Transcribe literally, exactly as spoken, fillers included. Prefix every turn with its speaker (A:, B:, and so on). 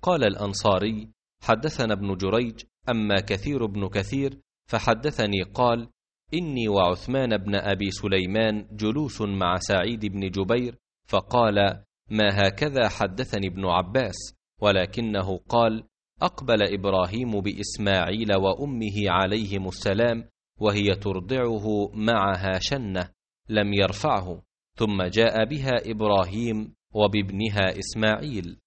A: قال الأنصاري: حدثنا ابن جريج، أما كثير بن كثير فحدثني قال: إني وعثمان بن أبي سليمان جلوس مع سعيد بن جبير، فقال: ما هكذا حدثني ابن عباس، ولكنه قال: أقبل إبراهيم بإسماعيل وأمه عليهم السلام وهي ترضعه معها شنة، لم يرفعه، ثم جاء بها إبراهيم وبابنها إسماعيل،